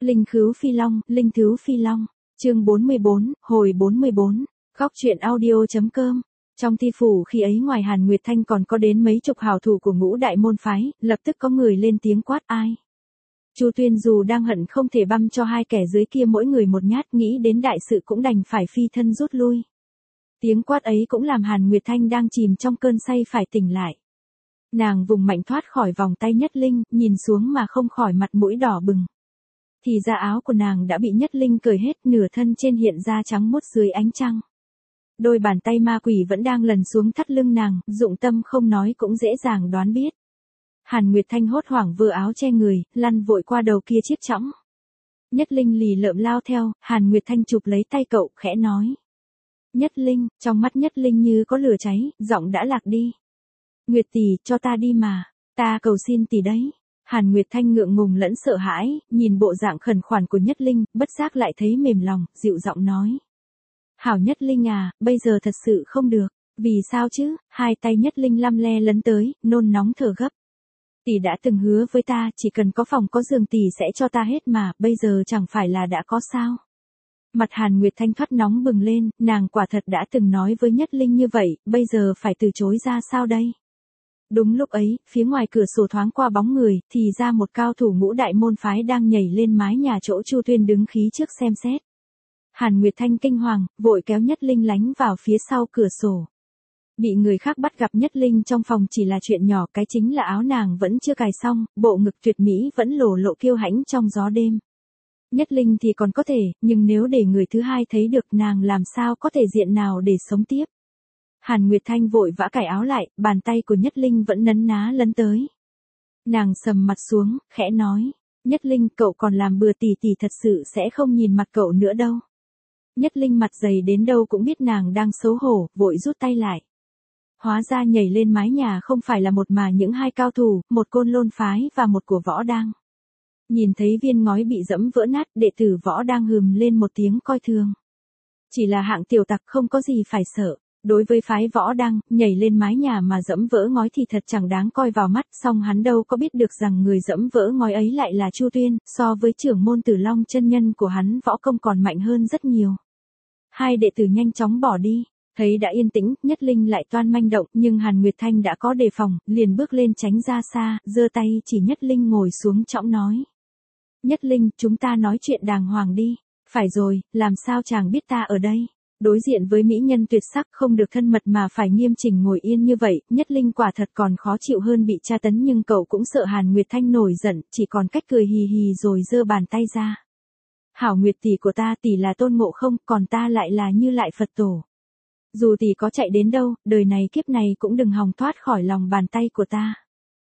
Linh Khứu Phi Long, Linh Thứu Phi Long, chương 44, hồi 44, góc truyện audio.com. Trong thi phủ khi ấy ngoài Hàn Nguyệt Thanh còn có đến mấy chục hảo thủ của ngũ đại môn phái, lập tức có người lên tiếng quát ai. Chu Tuyên dù đang hận không thể băm cho hai kẻ dưới kia mỗi người một nhát, nghĩ đến đại sự cũng đành phải phi thân rút lui. Tiếng quát ấy cũng làm Hàn Nguyệt Thanh đang chìm trong cơn say phải tỉnh lại. Nàng vùng mạnh thoát khỏi vòng tay Nhất Linh, nhìn xuống mà không khỏi mặt mũi đỏ bừng. Thì ra áo của nàng đã bị Nhất Linh cởi hết, nửa thân trên hiện ra trắng muốt dưới ánh trăng. Đôi bàn tay ma quỷ vẫn đang lần xuống thắt lưng nàng, dụng tâm không nói cũng dễ dàng đoán biết. Hàn Nguyệt Thanh hốt hoảng vơ áo che người, lăn vội qua đầu kia chiếc chõng. Nhất Linh lì lợm lao theo, Hàn Nguyệt Thanh chụp lấy tay cậu, khẽ nói. Nhất Linh, trong mắt Nhất Linh như có lửa cháy, giọng đã lạc đi. Nguyệt tỷ, cho ta đi mà, ta cầu xin tỷ đấy. Hàn Nguyệt Thanh ngượng ngùng lẫn sợ hãi, nhìn bộ dạng khẩn khoản của Nhất Linh, bất giác lại thấy mềm lòng, dịu giọng nói. Hảo Nhất Linh à, bây giờ thật sự không được, vì sao chứ? Hai tay Nhất Linh lăm le lấn tới, nôn nóng thở gấp. Tỷ đã từng hứa với ta, chỉ cần có phòng có giường tỷ sẽ cho ta hết mà, bây giờ chẳng phải là đã có sao? Mặt Hàn Nguyệt Thanh thoát nóng bừng lên, nàng quả thật đã từng nói với Nhất Linh như vậy, bây giờ phải từ chối ra sao đây? Đúng lúc ấy, phía ngoài cửa sổ thoáng qua bóng người, thì ra một cao thủ ngũ đại môn phái đang nhảy lên mái nhà chỗ Chu Tuyên đứng khí trước xem xét. Hàn Nguyệt Thanh kinh hoàng, vội kéo Nhất Linh lánh vào phía sau cửa sổ. Bị người khác bắt gặp Nhất Linh trong phòng chỉ là chuyện nhỏ, cái chính là áo nàng vẫn chưa cài xong, bộ ngực tuyệt mỹ vẫn lổ lộ kiêu hãnh trong gió đêm. Nhất Linh thì còn có thể, nhưng nếu để người thứ hai thấy được nàng làm sao có thể diện nào để sống tiếp. Hàn Nguyệt Thanh vội vã cài áo lại, bàn tay của Nhất Linh vẫn nấn ná lấn tới. Nàng sầm mặt xuống, khẽ nói, Nhất Linh, cậu còn làm bừa tỷ thật sự sẽ không nhìn mặt cậu nữa đâu. Nhất Linh mặt dày đến đâu cũng biết nàng đang xấu hổ, vội rút tay lại. Hóa ra nhảy lên mái nhà không phải là một mà những hai cao thủ, một Côn Lôn phái và một của Võ Đang. Nhìn thấy viên ngói bị dẫm vỡ nát, đệ tử Võ Đang hừm lên một tiếng coi thường. Chỉ là hạng tiểu tặc không có gì phải sợ. Đối với phái Võ Đang, nhảy lên mái nhà mà dẫm vỡ ngói thì thật chẳng đáng coi vào mắt, song hắn đâu có biết được rằng người dẫm vỡ ngói ấy lại là Chu Tuyên, so với trưởng môn Tử Long chân nhân của hắn võ công còn mạnh hơn rất nhiều. Hai đệ tử nhanh chóng bỏ đi, thấy đã yên tĩnh, Nhất Linh lại toan manh động, nhưng Hàn Nguyệt Thanh đã có đề phòng, liền bước lên tránh ra xa, giơ tay chỉ Nhất Linh ngồi xuống chõng nói. Nhất Linh, chúng ta nói chuyện đàng hoàng đi. Phải rồi, làm sao chàng biết ta ở đây? Đối diện với mỹ nhân tuyệt sắc không được thân mật mà phải nghiêm chỉnh ngồi yên như vậy, Nhất Linh quả thật còn khó chịu hơn bị tra tấn, nhưng cậu cũng sợ Hàn Nguyệt Thanh nổi giận, chỉ còn cách cười hì hì rồi giơ bàn tay ra. Hảo Nguyệt tỷ của ta, tỷ là Tôn Ngộ Không, còn ta lại là Như Lại Phật Tổ. Dù tỷ có chạy đến đâu, đời này kiếp này cũng đừng hòng thoát khỏi lòng bàn tay của ta.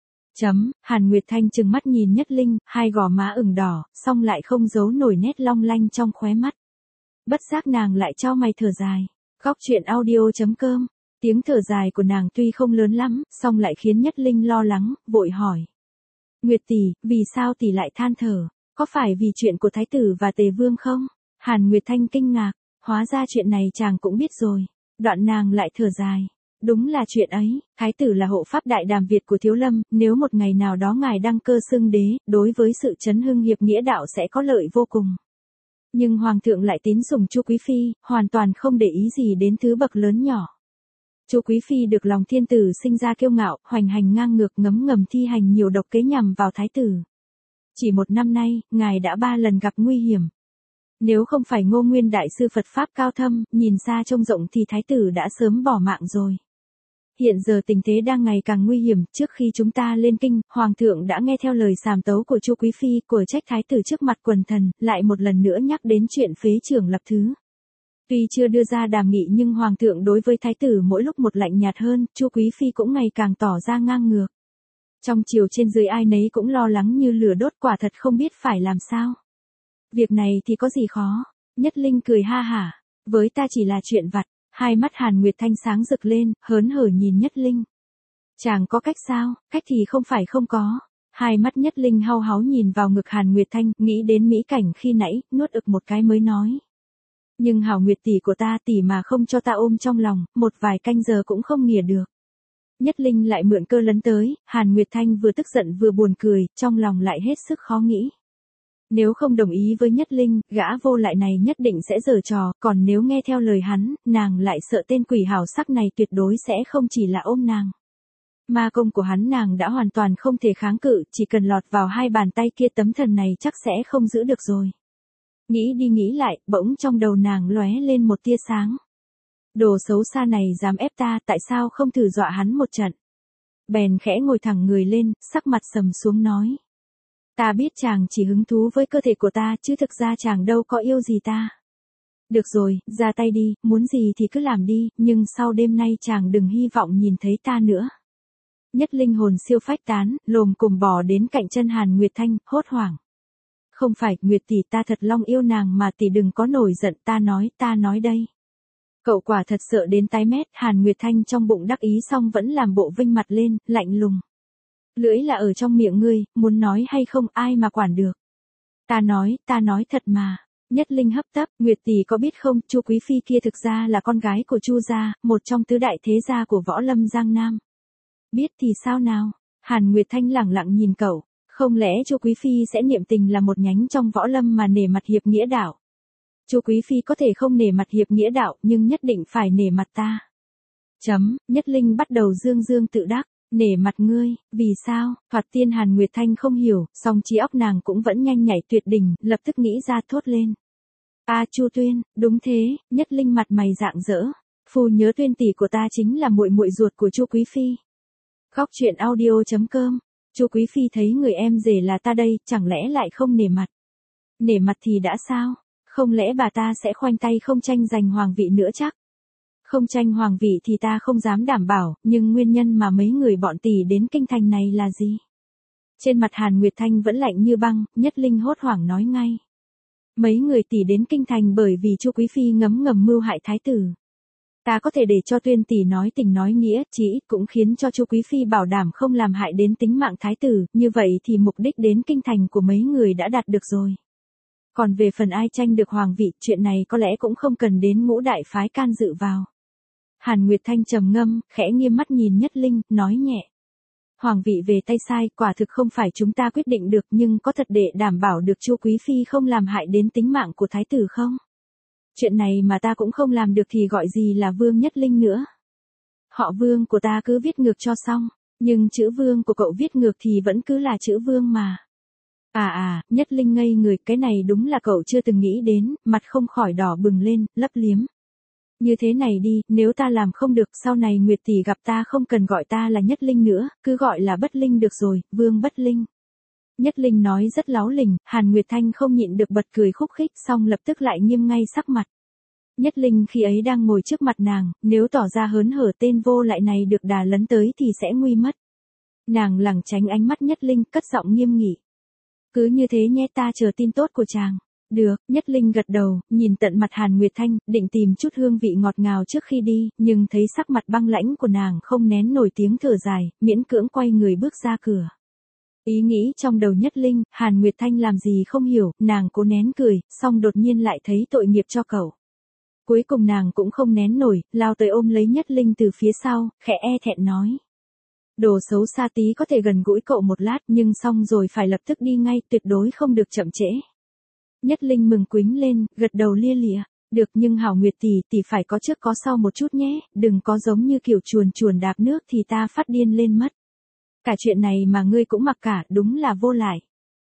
Hàn Nguyệt Thanh trừng mắt nhìn Nhất Linh, hai gò má ửng đỏ, song lại không giấu nổi nét long lanh trong khóe mắt. Bất giác nàng lại chau mày thở dài. Góc truyện audio.com. Tiếng thở dài của nàng tuy không lớn lắm, song lại khiến Nhất Linh lo lắng, vội hỏi. Nguyệt tỷ, vì sao tỷ lại than thở? Có phải vì chuyện của Thái tử và Tề Vương không? Hàn Nguyệt Thanh kinh ngạc, hóa ra chuyện này chàng cũng biết rồi. Đoạn nàng lại thở dài. Đúng là chuyện ấy, Thái tử là hộ pháp đại đàm Việt của Thiếu Lâm, nếu một ngày nào đó ngài đăng cơ xưng đế, đối với sự chấn hưng hiệp nghĩa đạo sẽ có lợi vô cùng. Nhưng Hoàng thượng lại tín sủng Chu Quý Phi, hoàn toàn không để ý gì đến thứ bậc lớn nhỏ. Chu Quý Phi được lòng thiên tử sinh ra kiêu ngạo, hoành hành ngang ngược, ngấm ngầm thi hành nhiều độc kế nhằm vào Thái tử. Chỉ một năm nay, ngài đã 3 lần gặp nguy hiểm. Nếu không phải Ngô Nguyên đại sư Phật Pháp cao thâm, nhìn xa trông rộng thì Thái tử đã sớm bỏ mạng rồi. Hiện giờ tình thế đang ngày càng nguy hiểm, trước khi chúng ta lên kinh, Hoàng thượng đã nghe theo lời sàm tấu của Chu Quý Phi, của trách Thái tử trước mặt quần thần, lại một lần nữa nhắc đến chuyện phế trưởng lập thứ. Tuy chưa đưa ra đàm nghị nhưng Hoàng thượng đối với Thái tử mỗi lúc một lạnh nhạt hơn, Chu Quý Phi cũng ngày càng tỏ ra ngang ngược. Trong triều trên dưới ai nấy cũng lo lắng như lửa đốt, quả thật không biết phải làm sao. Việc này thì có gì khó? Nhất Linh cười ha hả, với ta chỉ là chuyện vặt. Hai mắt Hàn Nguyệt Thanh sáng rực lên, hớn hở nhìn Nhất Linh. Chàng có cách sao? Cách thì không phải không có. Hai mắt Nhất Linh hau háu nhìn vào ngực Hàn Nguyệt Thanh, nghĩ đến mỹ cảnh khi nãy, nuốt ực một cái mới nói. Nhưng Hảo Nguyệt tỷ của ta, tỷ mà không cho ta ôm trong lòng, một vài canh giờ cũng không nghỉa được. Nhất Linh lại mượn cơ lấn tới, Hàn Nguyệt Thanh vừa tức giận vừa buồn cười, trong lòng lại hết sức khó nghĩ. Nếu không đồng ý với Nhất Linh, gã vô lại này nhất định sẽ giở trò, còn nếu nghe theo lời hắn, nàng lại sợ tên quỷ hào sắc này tuyệt đối sẽ không chỉ là ôm nàng. Ma công của hắn nàng đã hoàn toàn không thể kháng cự, chỉ cần lọt vào hai bàn tay kia tấm thần này chắc sẽ không giữ được rồi. Nghĩ đi nghĩ lại, bỗng trong đầu nàng lóe lên một tia sáng. Đồ xấu xa này dám ép ta, tại sao không thử dọa hắn một trận? Bèn khẽ ngồi thẳng người lên, sắc mặt sầm xuống nói. Ta biết chàng chỉ hứng thú với cơ thể của ta chứ thực ra chàng đâu có yêu gì ta. Được rồi, ra tay đi, muốn gì thì cứ làm đi, nhưng sau đêm nay chàng đừng hy vọng nhìn thấy ta nữa. Nhất Linh hồn siêu phách tán, lồm cồm bò đến cạnh chân Hàn Nguyệt Thanh, hốt hoảng. Không phải, Nguyệt tỷ, ta thật long yêu nàng mà tỷ đừng có nổi giận, ta nói đây. Cậu quả thật sợ đến tái mét, Hàn Nguyệt Thanh trong bụng đắc ý xong vẫn làm bộ vinh mặt lên, lạnh lùng. Lưỡi là ở trong miệng ngươi, muốn nói hay không ai mà quản được. Ta nói thật mà. Nhất Linh hấp tấp, Nguyệt tỷ có biết không, Chu Quý Phi kia thực ra là con gái của Chu gia, một trong tứ đại thế gia của võ lâm Giang Nam. Biết thì sao nào? Hàn Nguyệt Thanh lẳng lặng nhìn cậu, không lẽ Chu Quý Phi sẽ niệm tình là một nhánh trong võ lâm mà nể mặt hiệp nghĩa đạo? Chu Quý Phi có thể không nể mặt hiệp nghĩa đạo, nhưng nhất định phải nể mặt ta. Nhất Linh bắt đầu dương tự đắc, nể mặt ngươi, vì sao? Thoạt tiên Hàn Nguyệt Thanh không hiểu, song trí óc nàng cũng vẫn nhanh nhạy tuyệt đỉnh, lập tức nghĩ ra thốt lên. Chu Tuyên, đúng thế, Nhất Linh mặt mày rạng rỡ. Phu nhớ Tuyên tỷ của ta chính là muội muội ruột của Chu Quý Phi. Góc truyện audio.com. Chu Quý Phi thấy người em rể là ta đây, chẳng lẽ lại không nể mặt? Nể mặt thì đã sao? Không lẽ bà ta sẽ khoanh tay không tranh giành hoàng vị nữa chắc? Không tranh hoàng vị thì ta không dám đảm bảo, nhưng nguyên nhân mà mấy người bọn tỷ đến kinh thành này là gì? Trên mặt Hàn Nguyệt Thanh vẫn lạnh như băng, Nhất Linh hốt hoảng nói ngay. Mấy người tỷ đến kinh thành bởi vì Chu Quý Phi ngấm ngầm mưu hại thái tử. Ta có thể để cho Tuyên tỷ nói tình nói nghĩa, chỉ ít cũng khiến cho Chu Quý Phi bảo đảm không làm hại đến tính mạng thái tử, như vậy thì mục đích đến kinh thành của mấy người đã đạt được rồi. Còn về phần ai tranh được hoàng vị, chuyện này có lẽ cũng không cần đến ngũ đại phái can dự vào. Hàn Nguyệt Thanh trầm ngâm, khẽ nghiêm mắt nhìn Nhất Linh, nói nhẹ. Hoàng vị về tay sai, quả thực không phải chúng ta quyết định được, nhưng có thật để đảm bảo được Chu Quý Phi không làm hại đến tính mạng của thái tử không? Chuyện này mà ta cũng không làm được thì gọi gì là Vương Nhất Linh nữa. Họ Vương của ta cứ viết ngược cho xong, nhưng chữ Vương của cậu viết ngược thì vẫn cứ là chữ Vương mà. Nhất Linh ngây người, cái này đúng là cậu chưa từng nghĩ đến, mặt không khỏi đỏ bừng lên, lấp liếm. Như thế này đi, nếu ta làm không được, sau này Nguyệt tỷ gặp ta không cần gọi ta là Nhất Linh nữa, cứ gọi là Bất Linh được rồi, Vương Bất Linh. Nhất Linh nói rất láo lình, Hàn Nguyệt Thanh không nhịn được bật cười khúc khích, xong lập tức lại nghiêm ngay sắc mặt. Nhất Linh khi ấy đang ngồi trước mặt nàng, nếu tỏ ra hớn hở tên vô lại này được đà lấn tới thì sẽ nguy mất. Nàng lảng tránh ánh mắt Nhất Linh, cất giọng nghiêm nghị. Cứ như thế nhé, ta chờ tin tốt của chàng. Được, Nhất Linh gật đầu, nhìn tận mặt Hàn Nguyệt Thanh, định tìm chút hương vị ngọt ngào trước khi đi, nhưng thấy sắc mặt băng lãnh của nàng không nén nổi tiếng thở dài, miễn cưỡng quay người bước ra cửa. Ý nghĩ trong đầu Nhất Linh, Hàn Nguyệt Thanh làm gì không hiểu, nàng cố nén cười, xong đột nhiên lại thấy tội nghiệp cho cậu. Cuối cùng nàng cũng không nén nổi, lao tới ôm lấy Nhất Linh từ phía sau, khẽ e thẹn nói. Đồ xấu xa tí có thể gần gũi cậu một lát, nhưng xong rồi phải lập tức đi ngay, tuyệt đối không được chậm trễ. Nhất Linh mừng quính lên, gật đầu lia lịa. Được, nhưng Hảo Nguyệt tỷ phải có trước có sau một chút nhé, đừng có giống như kiểu chuồn chuồn đạp nước thì ta phát điên lên mất. Cả chuyện này mà ngươi cũng mặc cả, đúng là vô lại.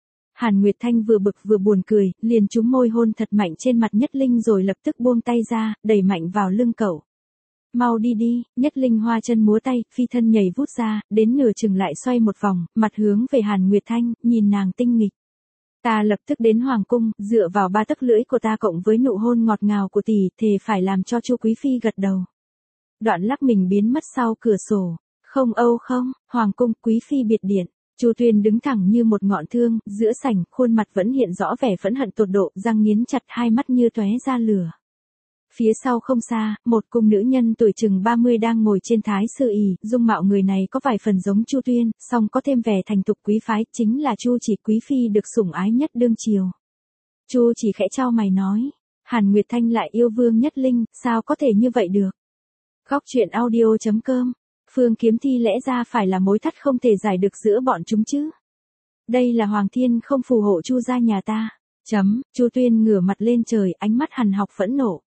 Hàn Nguyệt Thanh vừa bực vừa buồn cười, liền trúng môi hôn thật mạnh trên mặt Nhất Linh rồi lập tức buông tay ra, đẩy mạnh vào lưng cậu. Mau đi đi, Nhất Linh hoa chân múa tay, phi thân nhảy vút ra, đến nửa chừng lại xoay một vòng, mặt hướng về Hàn Nguyệt Thanh, nhìn nàng tinh nghịch. Ta lập tức đến Hoàng cung, dựa vào 3 tấc lưỡi của ta cộng với nụ hôn ngọt ngào của tỷ, thề phải làm cho Chu Quý Phi gật đầu. Đoạn lắc mình biến mất sau cửa sổ. Không, Hoàng cung, Quý Phi biệt điện. Chu Tuyên đứng thẳng như một ngọn thương, giữa sảnh, khuôn mặt vẫn hiện rõ vẻ phẫn hận tột độ, răng nghiến chặt, hai mắt như tóe ra lửa. Phía sau không xa, một cung nữ nhân tuổi chừng 30 đang ngồi trên thái sư ỷ, dung mạo người này có vài phần giống Chu Tuyên, song có thêm vẻ thành tục quý phái, chính là Chu Chỉ, Quý Phi được sủng ái nhất đương triều. Chu Chỉ khẽ chau mày nói, Hàn Nguyệt Thanh lại yêu Vương Nhất Linh, sao có thể như vậy được? Góc truyện audio.com. Phương Kiếm Thi lẽ ra phải là mối thắt không thể giải được giữa bọn chúng chứ. Đây là Hoàng Thiên không phù hộ Chu gia nhà ta. Chu Tuyên ngửa mặt lên trời, ánh mắt hằn học phẫn nộ.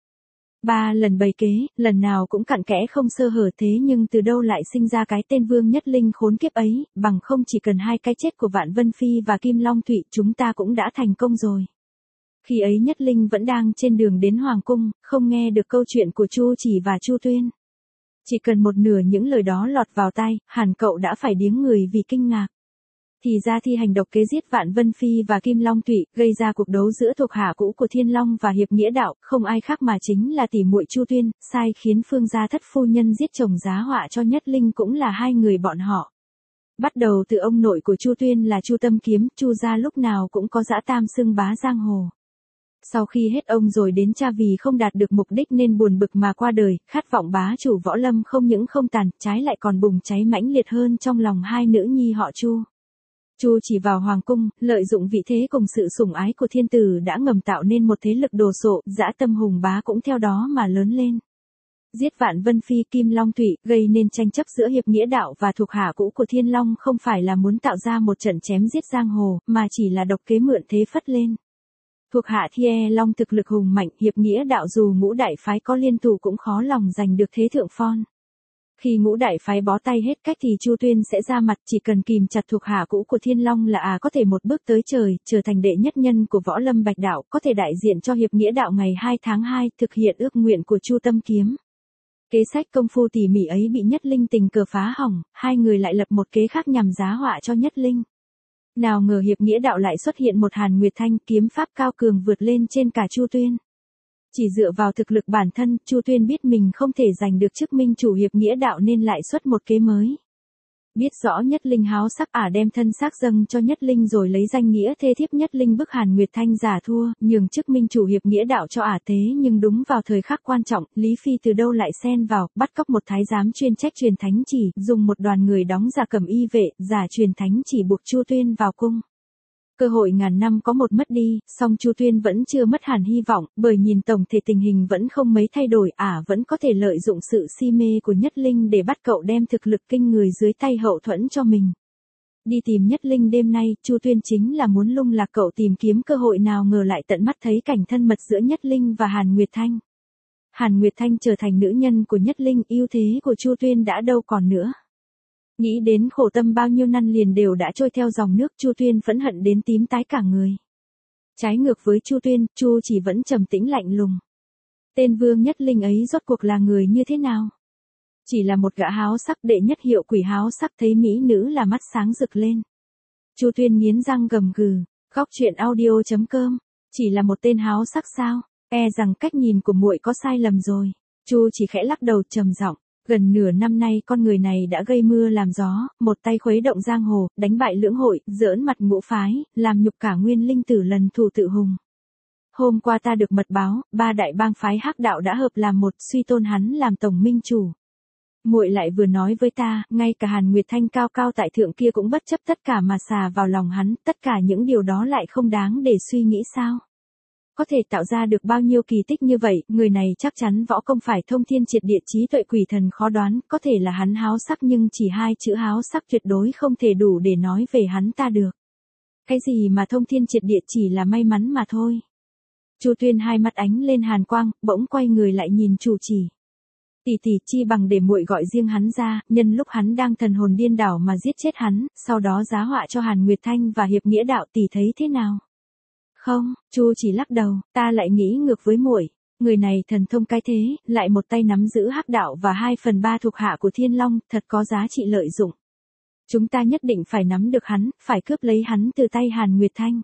3 lần bày kế, lần nào cũng cặn kẽ không sơ hở, thế nhưng từ đâu lại sinh ra cái tên Vương Nhất Linh khốn kiếp ấy, bằng không chỉ cần 2 cái chết của Vạn Vân Phi và Kim Long Thụy chúng ta cũng đã thành công rồi. Khi ấy Nhất Linh vẫn đang trên đường đến Hoàng Cung, không nghe được câu chuyện của Chu Chỉ và Chu Tuyên. Chỉ cần một nửa những lời đó lọt vào tai, hẳn cậu đã phải điếng người vì kinh ngạc. Thì ra thi hành độc kế giết Vạn Vân Phi và Kim Long Thụy, gây ra cuộc đấu giữa thuộc hạ cũ của Thiên Long và Hiệp Nghĩa Đạo, không ai khác mà chính là tỷ muội Chu Tuyên, sai khiến Phương gia thất phu nhân giết chồng giá họa cho Nhất Linh cũng là 2 người bọn họ. Bắt đầu từ ông nội của Chu Tuyên là Chu Tâm Kiếm, Chu gia lúc nào cũng có dã tam xưng bá giang hồ. Sau khi hết ông rồi đến cha vì không đạt được mục đích nên buồn bực mà qua đời, khát vọng bá chủ võ lâm không những không tàn, trái lại còn bùng cháy mãnh liệt hơn trong lòng 2 nữ nhi họ Chu. Chu Chỉ vào hoàng cung, lợi dụng vị thế cùng sự sủng ái của thiên tử đã ngầm tạo nên một thế lực đồ sộ, dã tâm hùng bá cũng theo đó mà lớn lên. Giết Vạn Vân Phi, Kim Long Thụy, gây nên tranh chấp giữa Hiệp Nghĩa Đạo và thuộc hạ cũ của Thiên Long không phải là muốn tạo ra một trận chém giết giang hồ, mà chỉ là độc kế mượn thế phất lên. Thuộc hạ Thiên Long thực lực hùng mạnh, Hiệp Nghĩa Đạo dù ngũ đại phái có liên thủ cũng khó lòng giành được thế thượng phong. Khi ngũ đại phái bó tay hết cách thì Chu Tuyên sẽ ra mặt, chỉ cần kìm chặt thuộc hạ cũ của Thiên Long là có thể một bước tới trời, trở thành đệ nhất nhân của võ lâm Bạch Đạo, có thể đại diện cho Hiệp Nghĩa Đạo ngày 2 tháng 2, thực hiện ước nguyện của Chu Tâm Kiếm. Kế sách công phu tỉ mỉ ấy bị Nhất Linh tình cờ phá hỏng, 2 người lại lập một kế khác nhằm giá họa cho Nhất Linh. Nào ngờ Hiệp Nghĩa Đạo lại xuất hiện một Hàn Nguyệt Thanh, kiếm pháp cao cường vượt lên trên cả Chu Tuyên. Chỉ dựa vào thực lực bản thân, Chu Tuyên biết mình không thể giành được chức minh chủ Hiệp Nghĩa Đạo nên lại xuất một kế mới. Biết rõ Nhất Linh háo sắc đem thân xác dâng cho Nhất Linh rồi lấy danh nghĩa thê thiếp Nhất Linh bức Hàn Nguyệt Thanh giả thua, nhường chức minh chủ Hiệp Nghĩa Đạo cho thế nhưng đúng vào thời khắc quan trọng, Lý Phi từ đâu lại xen vào, bắt cóc một thái giám chuyên trách truyền thánh chỉ, dùng một đoàn người đóng giả cẩm y vệ, giả truyền thánh chỉ buộc Chu Tuyên vào cung. Cơ hội ngàn năm có một mất đi, song Chu Tuyên vẫn chưa mất hẳn hy vọng, bởi nhìn tổng thể tình hình vẫn không mấy thay đổi, vẫn có thể lợi dụng sự si mê của Nhất Linh để bắt cậu đem thực lực kinh người dưới tay hậu thuẫn cho mình. Đi tìm Nhất Linh đêm nay, Chu Tuyên chính là muốn lung lạc cậu tìm kiếm cơ hội, nào ngờ lại tận mắt thấy cảnh thân mật giữa Nhất Linh và Hàn Nguyệt Thanh. Hàn Nguyệt Thanh trở thành nữ nhân của Nhất Linh, ưu thế của Chu Tuyên đã đâu còn nữa. Nghĩ đến khổ tâm bao nhiêu năm liền đều đã trôi theo dòng nước, Chu Tuyên phẫn hận đến tím tái cả người. Trái ngược với Chu Tuyên, Chu Chỉ vẫn trầm tĩnh lạnh lùng. Tên Vương Nhất Linh ấy rốt cuộc là người như thế nào? Chỉ là một gã háo sắc, đệ nhất hiệu quỷ háo sắc, thấy mỹ nữ là mắt sáng rực lên. Chu Tuyên nghiến răng gầm gừ, góc truyện audio.com, chỉ là một tên háo sắc sao? Rằng cách nhìn của muội có sai lầm rồi. Chu Chỉ khẽ lắc đầu trầm giọng. Gần nửa năm nay con người này đã gây mưa làm gió, một tay khuấy động giang hồ, đánh bại lưỡng hội, giỡn mặt ngũ phái, làm nhục cả Nguyên Linh Tử lần thù tự hùng. Hôm qua ta được mật báo, 3 đại bang phái Hắc Đạo đã hợp làm một, suy tôn hắn làm tổng minh chủ. Muội lại vừa nói với ta, ngay cả Hàn Nguyệt Thanh cao cao tại thượng kia cũng bất chấp tất cả mà xà vào lòng hắn, tất cả những điều đó lại không đáng để suy nghĩ sao? Có thể tạo ra được bao nhiêu kỳ tích như vậy, người này chắc chắn võ công phải thông thiên triệt địa, trí tuệ quỷ thần khó đoán, có thể là hắn háo sắc nhưng chỉ 2 chữ háo sắc tuyệt đối không thể đủ để nói về hắn ta được. Cái gì mà thông thiên triệt địa, chỉ là may mắn mà thôi. Chu Tuyên hai mắt ánh lên hàn quang, bỗng quay người lại nhìn Chu Chỉ. Tỷ tỷ, chi bằng để muội gọi riêng hắn ra, nhân lúc hắn đang thần hồn điên đảo mà giết chết hắn, sau đó giá họa cho Hàn Nguyệt Thanh và Hiệp Nghĩa Đạo, tỷ thấy thế nào? Không, Chu Chỉ lắc đầu, ta lại nghĩ ngược với muội. Người này thần thông cái thế, lại một tay nắm giữ Hắc Đạo và 2/3 thuộc hạ của Thiên Long, thật có giá trị lợi dụng. Chúng ta nhất định phải nắm được hắn, phải cướp lấy hắn từ tay Hàn Nguyệt Thanh.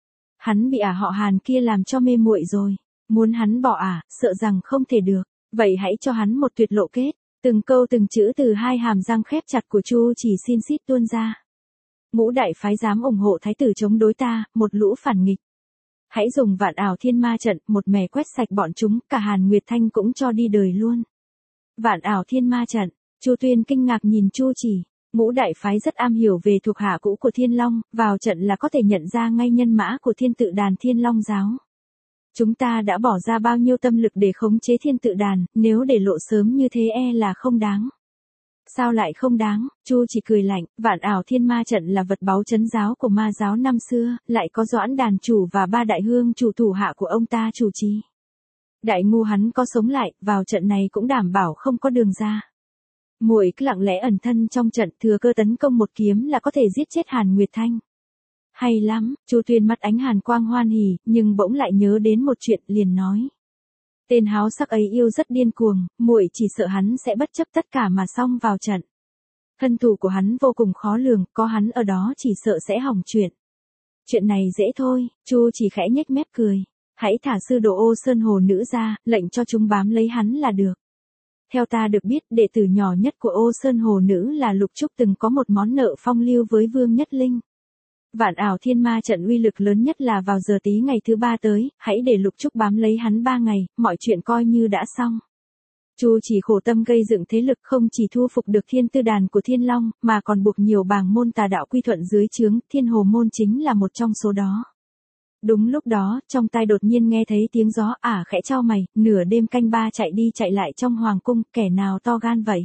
Hắn bị họ Hàn kia làm cho mê muội rồi. Muốn hắn bỏ sợ rằng không thể được. Vậy hãy cho hắn một tuyệt lộ kết. Từng câu từng chữ từ 2 hàm răng khép chặt của Chu Chỉ xin xít tuôn ra. Ngũ đại phái dám ủng hộ thái tử chống đối ta, một lũ phản nghịch. Hãy dùng Vạn Ảo Thiên Ma trận, một mẻ quét sạch bọn chúng, cả Hàn Nguyệt Thanh cũng cho đi đời luôn. Vạn Ảo Thiên Ma trận, Chu Tuyên kinh ngạc nhìn Chu Chỉ. Ngũ đại phái rất am hiểu về thuộc hạ cũ của Thiên Long, vào trận là có thể nhận ra ngay nhân mã của Thiên Tự Đàn Thiên Long giáo. Chúng ta đã bỏ ra bao nhiêu tâm lực để khống chế Thiên Tự Đàn, nếu để lộ sớm như thế là không đáng. Sao lại không đáng, Chu chỉ cười lạnh, Vạn Ảo Thiên Ma trận là vật báu trấn giáo của ma giáo năm xưa, lại có Doãn đàn chủ và 3 đại hương chủ thủ hạ của ông ta chủ trì. Đại ngu hắn có sống lại, vào trận này cũng đảm bảo không có đường ra. Muội cứ lặng lẽ ẩn thân trong trận, thừa cơ tấn công một kiếm là có thể giết chết Hàn Nguyệt Thanh. Hay lắm, Chu Tuyên mắt ánh hàn quang hoan hỉ, nhưng bỗng lại nhớ đến một chuyện, liền nói. Tên háo sắc ấy yêu rất điên cuồng, muội chỉ sợ hắn sẽ bất chấp tất cả mà xông vào trận. Thân thủ của hắn vô cùng khó lường, có hắn ở đó chỉ sợ sẽ hỏng chuyện. Chuyện này dễ thôi, Chu chỉ khẽ nhếch mép cười. Hãy thả sư đồ Ô Sơn Hồ Nữ ra, lệnh cho chúng bám lấy hắn là được. Theo ta được biết, đệ tử nhỏ nhất của Ô Sơn Hồ Nữ là Lục Trúc từng có một món nợ phong lưu với Vương Nhất Linh. Vạn Ảo Thiên Ma trận uy lực lớn nhất là vào giờ tí ngày thứ 3 tới, hãy để Lục Trúc bám lấy hắn 3 ngày, mọi chuyện coi như đã xong. Chu chỉ khổ tâm gây dựng thế lực, không chỉ thu phục được Thiên Tư Đàn của Thiên Long, mà còn buộc nhiều bảng môn tà đạo quy thuận dưới trướng, Thiên Hồ môn chính là một trong số đó. Đúng lúc đó, trong tai đột nhiên nghe thấy tiếng gió, khẽ chau mày, nửa đêm canh 3 chạy đi chạy lại trong hoàng cung, kẻ nào to gan vậy?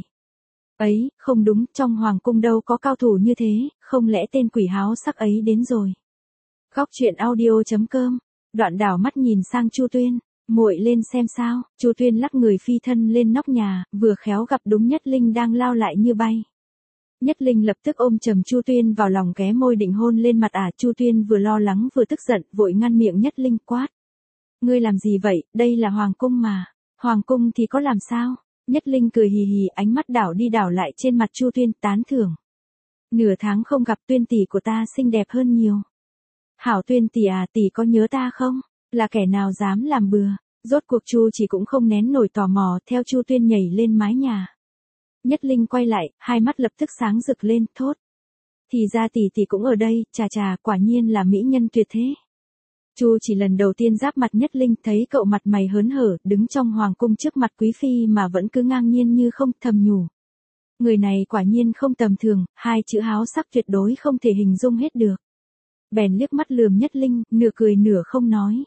Ấy, không đúng, trong hoàng cung đâu có cao thủ như thế, không lẽ tên quỷ háo sắc ấy đến rồi. Góc truyện audio.com, Đoạn đảo mắt nhìn sang Chu Tuyên, muội lên xem sao. Chu Tuyên lắc người phi thân lên nóc nhà, vừa khéo gặp đúng Nhất Linh đang lao lại như bay. Nhất Linh lập tức ôm chầm Chu Tuyên vào lòng, ghé môi định hôn lên mặt Chu Tuyên vừa lo lắng vừa tức giận, vội ngăn miệng Nhất Linh, quát. Ngươi làm gì vậy, đây là hoàng cung mà. Hoàng cung thì có làm sao? Nhất Linh cười hì hì, ánh mắt đảo đi đảo lại trên mặt Chu Tuyên, tán thưởng. Nửa tháng không gặp, Tuyên tỷ của ta xinh đẹp hơn nhiều. Hảo Tuyên tỷ tỷ có nhớ ta không? Là kẻ nào dám làm bừa? Rốt cuộc Chu chỉ cũng không nén nổi tò mò, theo Chu Tuyên nhảy lên mái nhà. Nhất Linh quay lại, hai mắt lập tức sáng rực lên, thốt. Thì ra tỷ tỷ cũng ở đây, chà, quả nhiên là mỹ nhân tuyệt thế. Chu chỉ lần đầu tiên giáp mặt Nhất Linh, thấy cậu mặt mày hớn hở, đứng trong hoàng cung trước mặt quý phi mà vẫn cứ ngang nhiên như không, thầm nhủ. Người này quả nhiên không tầm thường, 2 chữ háo sắc tuyệt đối không thể hình dung hết được. Bèn liếc mắt lườm Nhất Linh, nửa cười nửa không nói.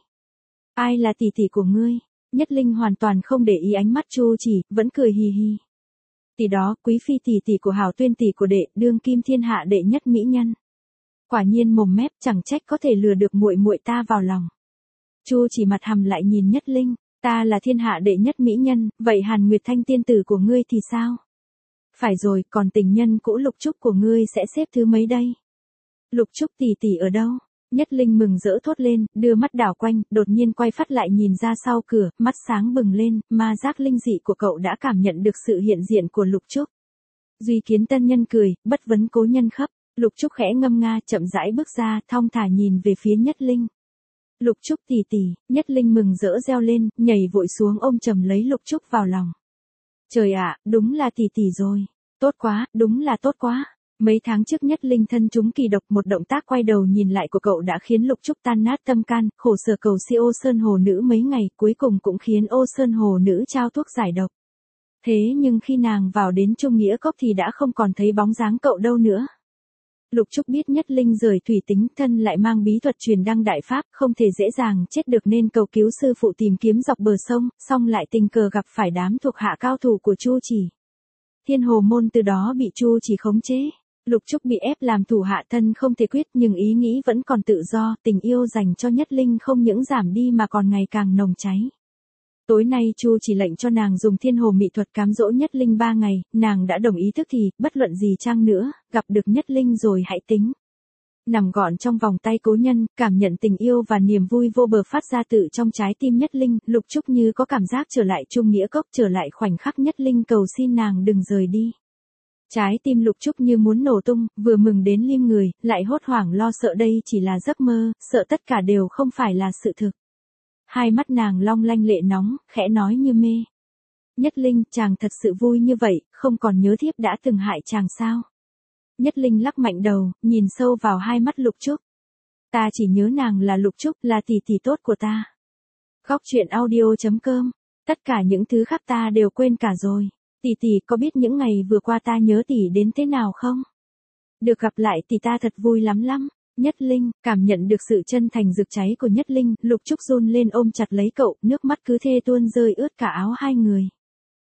Ai là tỷ tỷ của ngươi? Nhất Linh hoàn toàn không để ý ánh mắt Chu chỉ, vẫn cười hì hì. Tỷ đó, quý phi tỷ của Hảo Tuyên tỷ của đệ, đương kim thiên hạ đệ nhất mỹ nhân. Quả nhiên mồm mép, chẳng trách có thể lừa được muội muội ta vào lòng. Chu chỉ mặt hầm lại nhìn Nhất Linh, ta là thiên hạ đệ nhất mỹ nhân, vậy Hàn Nguyệt Thanh tiên tử của ngươi thì sao? Phải rồi, còn tình nhân cũ Lục Trúc của ngươi sẽ xếp thứ mấy đây? Lục Trúc tỷ ở đâu? Nhất Linh mừng rỡ thốt lên, đưa mắt đảo quanh, đột nhiên quay phát lại nhìn ra sau cửa, mắt sáng bừng lên, ma giác linh dị của cậu đã cảm nhận được sự hiện diện của Lục Trúc. Duy Kiến tân nhân cười, bất vấn cố nhân khấp. Lục Trúc khẽ ngâm nga, chậm rãi bước ra, thong thả nhìn về phía Nhất Linh. Lục Trúc tỷ, Nhất Linh mừng rỡ reo lên, nhảy vội xuống ôm chầm lấy Lục Trúc vào lòng. Trời ạ, đúng là tỷ rồi. Tốt quá, đúng là tốt quá. Mấy tháng trước Nhất Linh thân trúng kỳ độc, một động tác quay đầu nhìn lại của cậu đã khiến Lục Trúc tan nát tâm can, khổ sở cầu xin Ô Sơn Hồ Nữ mấy ngày, cuối cùng cũng khiến Ô Sơn Hồ Nữ trao thuốc giải độc. Thế nhưng khi nàng vào đến Trung Nghĩa Cốc thì đã không còn thấy bóng dáng cậu đâu nữa. Lục Trúc biết Nhất Linh rời thủy tính, thân lại mang bí thuật truyền đăng đại pháp, không thể dễ dàng chết được nên cầu cứu sư phụ tìm kiếm dọc bờ sông, song lại tình cờ gặp phải đám thuộc hạ cao thủ của Chu chỉ. Thiên Hồ môn từ đó bị Chu chỉ khống chế. Lục Trúc bị ép làm thủ hạ, thân không thể quyết, nhưng ý nghĩ vẫn còn tự do, tình yêu dành cho Nhất Linh không những giảm đi mà còn ngày càng nồng cháy. Tối nay Chu chỉ lệnh cho nàng dùng Thiên Hồ mị thuật cám dỗ Nhất Linh 3 ngày, nàng đã đồng ý tức thì, bất luận gì chăng nữa, gặp được Nhất Linh rồi hãy tính. Nằm gọn trong vòng tay cố nhân, cảm nhận tình yêu và niềm vui vô bờ phát ra tự trong trái tim Nhất Linh, Lục Trúc như có cảm giác trở lại Trung Nghĩa Cốc, trở lại khoảnh khắc Nhất Linh cầu xin nàng đừng rời đi. Trái tim Lục Trúc như muốn nổ tung, vừa mừng đến liêm người, lại hốt hoảng lo sợ đây chỉ là giấc mơ, sợ tất cả đều không phải là sự thực. Hai mắt nàng long lanh lệ nóng, khẽ nói như mê. Nhất Linh, chàng thật sự vui như vậy, không còn nhớ thiếp đã từng hại chàng sao? Nhất Linh lắc mạnh đầu, nhìn sâu vào hai mắt Lục Trúc. Ta chỉ nhớ nàng là Lục Trúc, là tỷ tốt của ta. Góc truyện audio.com, tất cả những thứ khác ta đều quên cả rồi. Tỷ có biết những ngày vừa qua ta nhớ tỷ đến thế nào không? Được gặp lại tỷ ta thật vui lắm. Nhất Linh, cảm nhận được sự chân thành rực cháy của Nhất Linh, Lục Trúc run lên ôm chặt lấy cậu, nước mắt cứ thê tuôn rơi ướt cả áo hai người.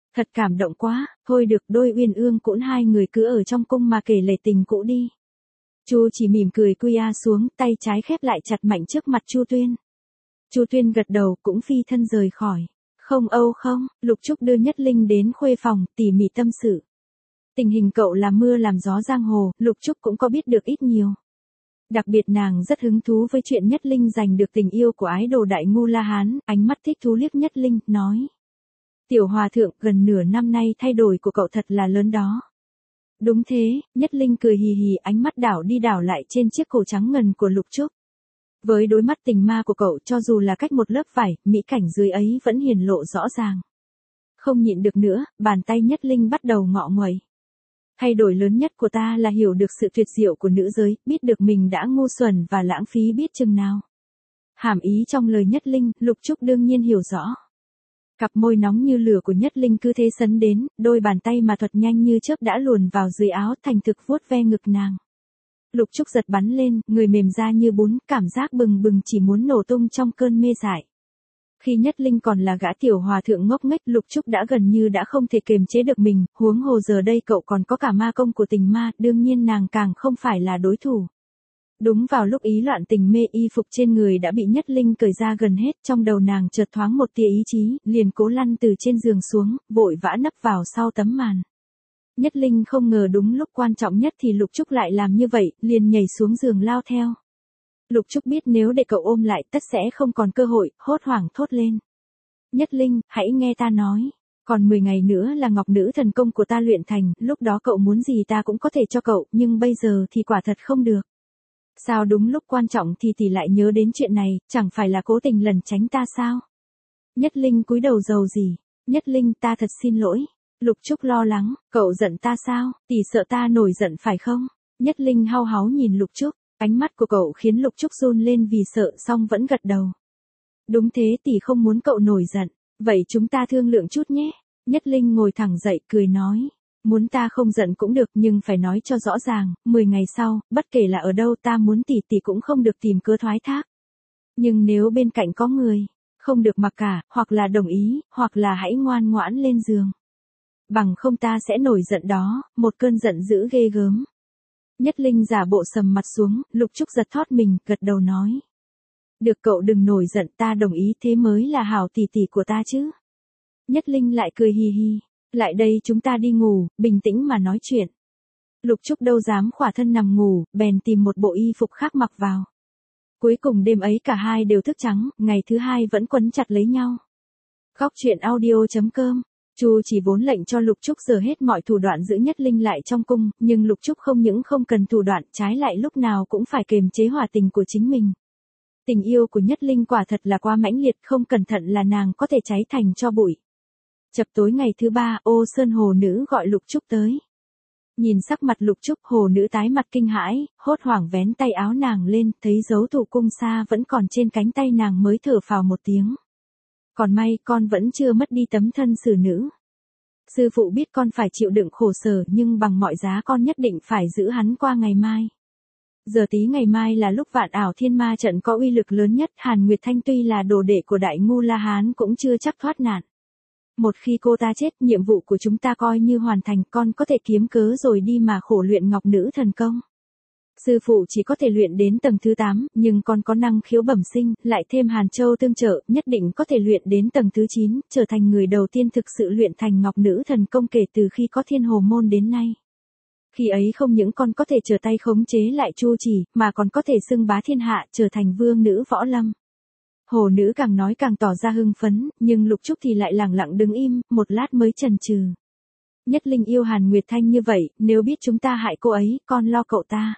Thật cảm động quá, thôi được đôi uyên ương cũn hai người cứ ở trong cung mà kể lể tình cũ đi. Chu chỉ mỉm cười quy xuống, tay trái khép lại chặt mạnh trước mặt Chu Tuyên. Chu Tuyên gật đầu cũng phi thân rời khỏi. Không âu không, Lục Trúc đưa Nhất Linh đến khuê phòng, tỉ mỉ tâm sự. Tình hình cậu làm mưa làm gió giang hồ, Lục Trúc cũng có biết được ít nhiều. Đặc biệt nàng rất hứng thú với chuyện Nhất Linh giành được tình yêu của ái đồ Đại Ngu La Hán, ánh mắt thích thú liếc Nhất Linh, nói. Tiểu hòa thượng, gần nửa năm nay thay đổi của cậu thật là lớn đó. Đúng thế, Nhất Linh cười hì hì, ánh mắt đảo đi đảo lại trên chiếc cổ trắng ngần của Lục Trúc. Với đôi mắt tình ma của cậu, cho dù là cách một lớp vải, mỹ cảnh dưới ấy vẫn hiển lộ rõ ràng. Không nhịn được nữa, bàn tay Nhất Linh bắt đầu ngọ nguậy. Thay đổi lớn nhất của ta là hiểu được sự tuyệt diệu của nữ giới, biết được mình đã ngu xuẩn và lãng phí biết chừng nào. Hàm ý trong lời Nhất Linh, Lục Trúc đương nhiên hiểu rõ. Cặp môi nóng như lửa của Nhất Linh cứ thế sấn đến, đôi bàn tay mà thuật nhanh như chớp đã luồn vào dưới áo, thành thực vuốt ve ngực nàng. Lục Trúc giật bắn lên, người mềm ra như bún, cảm giác bừng bừng chỉ muốn nổ tung trong cơn mê dại. Khi Nhất Linh còn là gã tiểu hòa thượng ngốc nghếch, Lục Trúc đã gần như đã không thể kiềm chế được mình, huống hồ giờ đây cậu còn có cả ma công của tình ma, đương nhiên nàng càng không phải là đối thủ. Đúng vào lúc ý loạn tình mê, y phục trên người đã bị Nhất Linh cởi ra gần hết, trong đầu nàng chợt thoáng một tia ý chí, liền cố lăn từ trên giường xuống, vội vã nấp vào sau tấm màn. Nhất Linh không ngờ đúng lúc quan trọng nhất thì Lục Trúc lại làm như vậy, liền nhảy xuống giường lao theo. Lục Trúc biết nếu để cậu ôm lại tất sẽ không còn cơ hội, hốt hoảng thốt lên. Nhất Linh, hãy nghe ta nói. Còn 10 ngày nữa là ngọc nữ thần công của ta luyện thành, lúc đó cậu muốn gì ta cũng có thể cho cậu, nhưng bây giờ thì quả thật không được. Sao đúng lúc quan trọng thì tỷ lại nhớ đến chuyện này, chẳng phải là cố tình lẩn tránh ta sao? Nhất Linh cúi đầu dầu gì? Nhất Linh, ta thật xin lỗi. Lục Trúc lo lắng, cậu giận ta sao? Tỷ sợ ta nổi giận phải không? Nhất Linh hau háu nhìn Lục Trúc, ánh mắt của cậu khiến Lục Trúc run lên vì sợ, song vẫn gật đầu. Đúng thế, tỷ không muốn cậu nổi giận, vậy chúng ta thương lượng chút nhé. Nhất Linh ngồi thẳng dậy cười nói. Muốn ta không giận cũng được nhưng phải nói cho rõ ràng, 10 ngày sau, bất kể là ở đâu ta muốn tỷ tỷ cũng không được tìm cớ thoái thác. Nhưng nếu bên cạnh có người, không được mặc cả, hoặc là đồng ý, hoặc là hãy ngoan ngoãn lên giường. Bằng không ta sẽ nổi giận đó, một cơn giận dữ ghê gớm. Nhất Linh giả bộ sầm mặt xuống, Lục Trúc giật thót mình, gật đầu nói. Được cậu đừng nổi giận, ta đồng ý, thế mới là hảo tỷ tỷ của ta chứ. Nhất Linh lại cười hì hì. Lại đây chúng ta đi ngủ, bình tĩnh mà nói chuyện. Lục Trúc đâu dám khỏa thân nằm ngủ, bèn tìm một bộ y phục khác mặc vào. Cuối cùng đêm ấy cả hai đều thức trắng, ngày thứ hai vẫn quấn chặt lấy nhau. Góc truyện audio.com. Chu chỉ vốn lệnh cho Lục Trúc dở hết mọi thủ đoạn giữ Nhất Linh lại trong cung, nhưng Lục Trúc không những không cần thủ đoạn, trái lại lúc nào cũng phải kiềm chế hỏa tình của chính mình. Tình yêu của Nhất Linh quả thật là quá mãnh liệt, không cẩn thận là nàng có thể cháy thành tro bụi. Chập tối ngày thứ 3, Ô Sơn hồ nữ gọi Lục Trúc tới. Nhìn sắc mặt Lục Trúc, hồ nữ tái mặt kinh hãi, hốt hoảng vén tay áo nàng lên, thấy dấu thủ cung sa vẫn còn trên cánh tay nàng mới thở phào một tiếng. Còn may con vẫn chưa mất đi tấm thân xử nữ. Sư phụ biết con phải chịu đựng khổ sở nhưng bằng mọi giá con nhất định phải giữ hắn qua ngày mai. Giờ tí ngày mai là lúc vạn ảo thiên ma trận có uy lực lớn nhất, Hàn Nguyệt Thanh tuy là đồ đệ của Đại Ngu La Hán cũng chưa chắc thoát nạn. Một khi cô ta chết, nhiệm vụ của chúng ta coi như hoàn thành, con có thể kiếm cớ rồi đi mà khổ luyện ngọc nữ thần công. Sư phụ chỉ có thể luyện đến tầng thứ 8, nhưng con có năng khiếu bẩm sinh, lại thêm Hàn Châu tương trợ, nhất định có thể luyện đến tầng thứ 9, trở thành người đầu tiên thực sự luyện thành ngọc nữ thần công kể từ khi có Thiên Hồ môn đến nay. Khi ấy không những con có thể trở tay khống chế lại Chu Chỉ, mà còn có thể xưng bá thiên hạ, trở thành vương nữ võ lâm. Hồ nữ càng nói càng tỏ ra hưng phấn, nhưng Lục Trúc thì lại lẳng lặng đứng im, một lát mới chần chừ. Nhất Linh yêu Hàn Nguyệt Thanh như vậy, nếu biết chúng ta hại cô ấy, con lo cậu ta.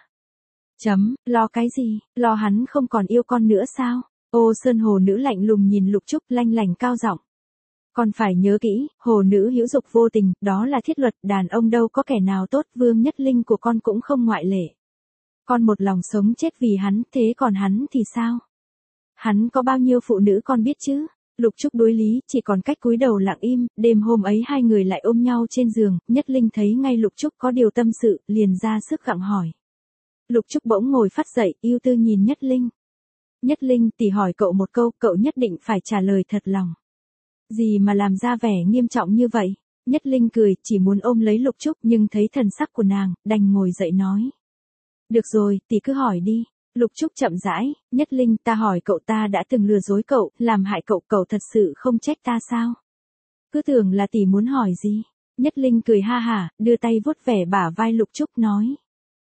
Lo cái gì, lo hắn không còn yêu con nữa sao? Ô Sơn hồ nữ lạnh lùng nhìn Lục Trúc lanh lành cao giọng. Con phải nhớ kỹ, hồ nữ hữu dục vô tình, đó là thiết luật, đàn ông đâu có kẻ nào tốt, Vương Nhất Linh của con cũng không ngoại lệ. Con một lòng sống chết vì hắn, thế còn hắn thì sao? Hắn có bao nhiêu phụ nữ con biết chứ? Lục Trúc đối lý, chỉ còn cách cúi đầu lặng im, đêm hôm ấy hai người lại ôm nhau trên giường, Nhất Linh thấy ngay Lục Trúc có điều tâm sự, liền ra sức gặng hỏi. Lục Trúc bỗng ngồi phắt dậy, ưu tư nhìn Nhất Linh. Nhất Linh, tỷ hỏi cậu một câu, cậu nhất định phải trả lời thật lòng. Gì mà làm ra vẻ nghiêm trọng như vậy? Nhất Linh cười, chỉ muốn ôm lấy Lục Trúc nhưng thấy thần sắc của nàng, đành ngồi dậy nói. Được rồi, tỷ cứ hỏi đi. Lục Trúc chậm rãi, Nhất Linh, ta hỏi cậu, ta đã từng lừa dối cậu, làm hại cậu, cậu thật sự không trách ta sao? Cứ tưởng là tỷ muốn hỏi gì. Nhất Linh cười ha hả, đưa tay vuốt vẻ bả vai Lục Trúc nói.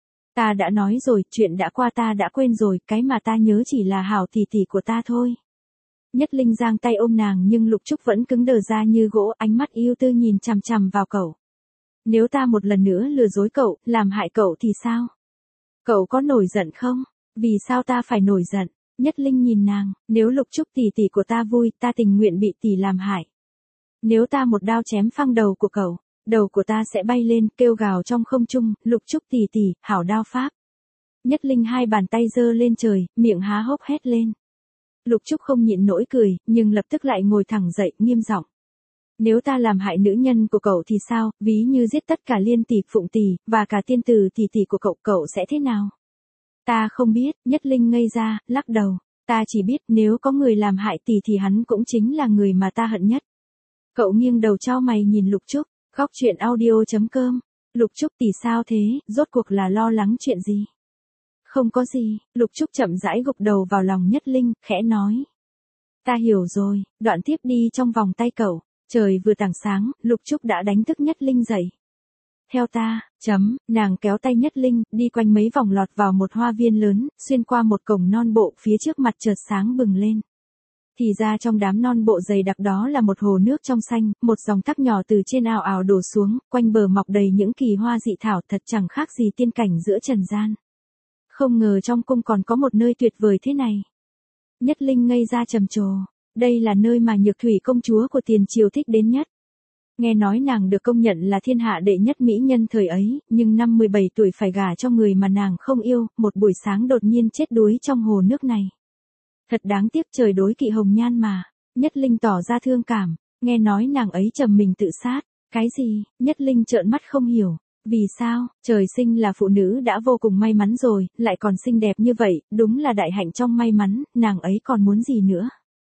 Ta đã nói rồi, chuyện đã qua ta đã quên rồi, cái mà ta nhớ chỉ là hảo tỷ tỷ của ta thôi. Nhất Linh giang tay ôm nàng nhưng Lục Trúc vẫn cứng đờ ra như gỗ, ánh mắt yêu tư nhìn chằm chằm vào cậu. Nếu ta một lần nữa lừa dối cậu, làm hại cậu thì sao? Cậu có nổi giận không? Vì sao ta phải nổi giận? Nhất Linh nhìn nàng, nếu Lục Trúc tỷ tỷ của ta vui, ta tình nguyện bị tỷ làm hại. Nếu ta một đao chém phăng đầu của cậu, đầu của ta sẽ bay lên, kêu gào trong không trung, Lục Trúc tỷ tỷ, hảo đao pháp. Nhất Linh hai bàn tay giơ lên trời, miệng há hốc hét lên. Lục Trúc không nhịn nổi cười, nhưng lập tức lại ngồi thẳng dậy, nghiêm giọng. Nếu ta làm hại nữ nhân của cậu thì sao, ví như giết tất cả Liên tỷ, Phụng tỷ, và cả Tiên tử tỷ tỷ của cậu, cậu sẽ thế nào? Ta không biết, Nhất Linh ngây ra, lắc đầu. Ta chỉ biết nếu có người làm hại tỷ thì hắn cũng chính là người mà ta hận nhất. Cậu nghiêng đầu chau mày nhìn Lục Trúc, góc chuyện audio.com. Lục Trúc tỷ sao thế, rốt cuộc là lo lắng chuyện gì? Không có gì, Lục Trúc chậm rãi gục đầu vào lòng Nhất Linh, khẽ nói. Ta hiểu rồi, đoạn tiếp đi trong vòng tay cậu. Trời vừa tảng sáng, Lục Trúc đã đánh thức Nhất Linh dậy. Theo ta, nàng kéo tay Nhất Linh, đi quanh mấy vòng lọt vào một hoa viên lớn, xuyên qua một cổng non bộ, phía trước mặt chợt sáng bừng lên. Thì ra trong đám non bộ dày đặc đó là một hồ nước trong xanh, một dòng thác nhỏ từ trên ào ào đổ xuống, quanh bờ mọc đầy những kỳ hoa dị thảo, thật chẳng khác gì tiên cảnh giữa trần gian. Không ngờ trong cung còn có một nơi tuyệt vời thế này. Nhất Linh ngây ra trầm trồ, đây là nơi mà Nhược Thủy công chúa của tiền triều thích đến nhất. Nghe nói nàng được công nhận là thiên hạ đệ nhất mỹ nhân thời ấy, nhưng năm 17 tuổi phải gả cho người mà nàng không yêu, một buổi sáng đột nhiên chết đuối trong hồ nước này. Thật đáng tiếc, trời đối kỵ hồng nhan mà. Nhất Linh tỏ ra thương cảm, nghe nói nàng ấy trầm mình tự sát. Cái gì? Nhất Linh trợn mắt không hiểu. Vì sao? Trời sinh là phụ nữ đã vô cùng may mắn rồi, lại còn xinh đẹp như vậy, đúng là đại hạnh trong may mắn, nàng ấy còn muốn gì nữa?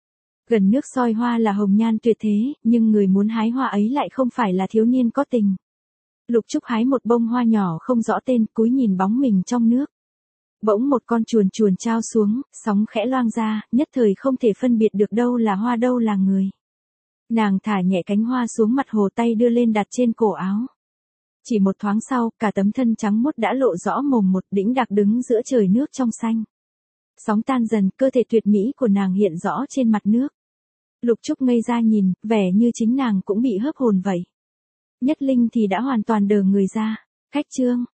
Gần nước soi hoa là hồng nhan tuyệt thế, nhưng người muốn hái hoa ấy lại không phải là thiếu niên có tình. Lục Trúc hái một bông hoa nhỏ không rõ tên, cúi nhìn bóng mình trong nước. Bỗng một con chuồn chuồn trao xuống, sóng khẽ loang ra, nhất thời không thể phân biệt được đâu là hoa đâu là người. Nàng thả nhẹ cánh hoa xuống mặt hồ, tay đưa lên đặt trên cổ áo. Chỉ một thoáng sau, cả tấm thân trắng muốt đã lộ rõ mồm một, đĩnh đạc đứng giữa trời nước trong xanh. Sóng tan dần, cơ thể tuyệt mỹ của nàng hiện rõ trên mặt nước. Lục Trúc ngây ra nhìn, vẻ như chính nàng cũng bị hớp hồn vậy. Nhất Linh thì đã hoàn toàn đờ người ra. Cách chương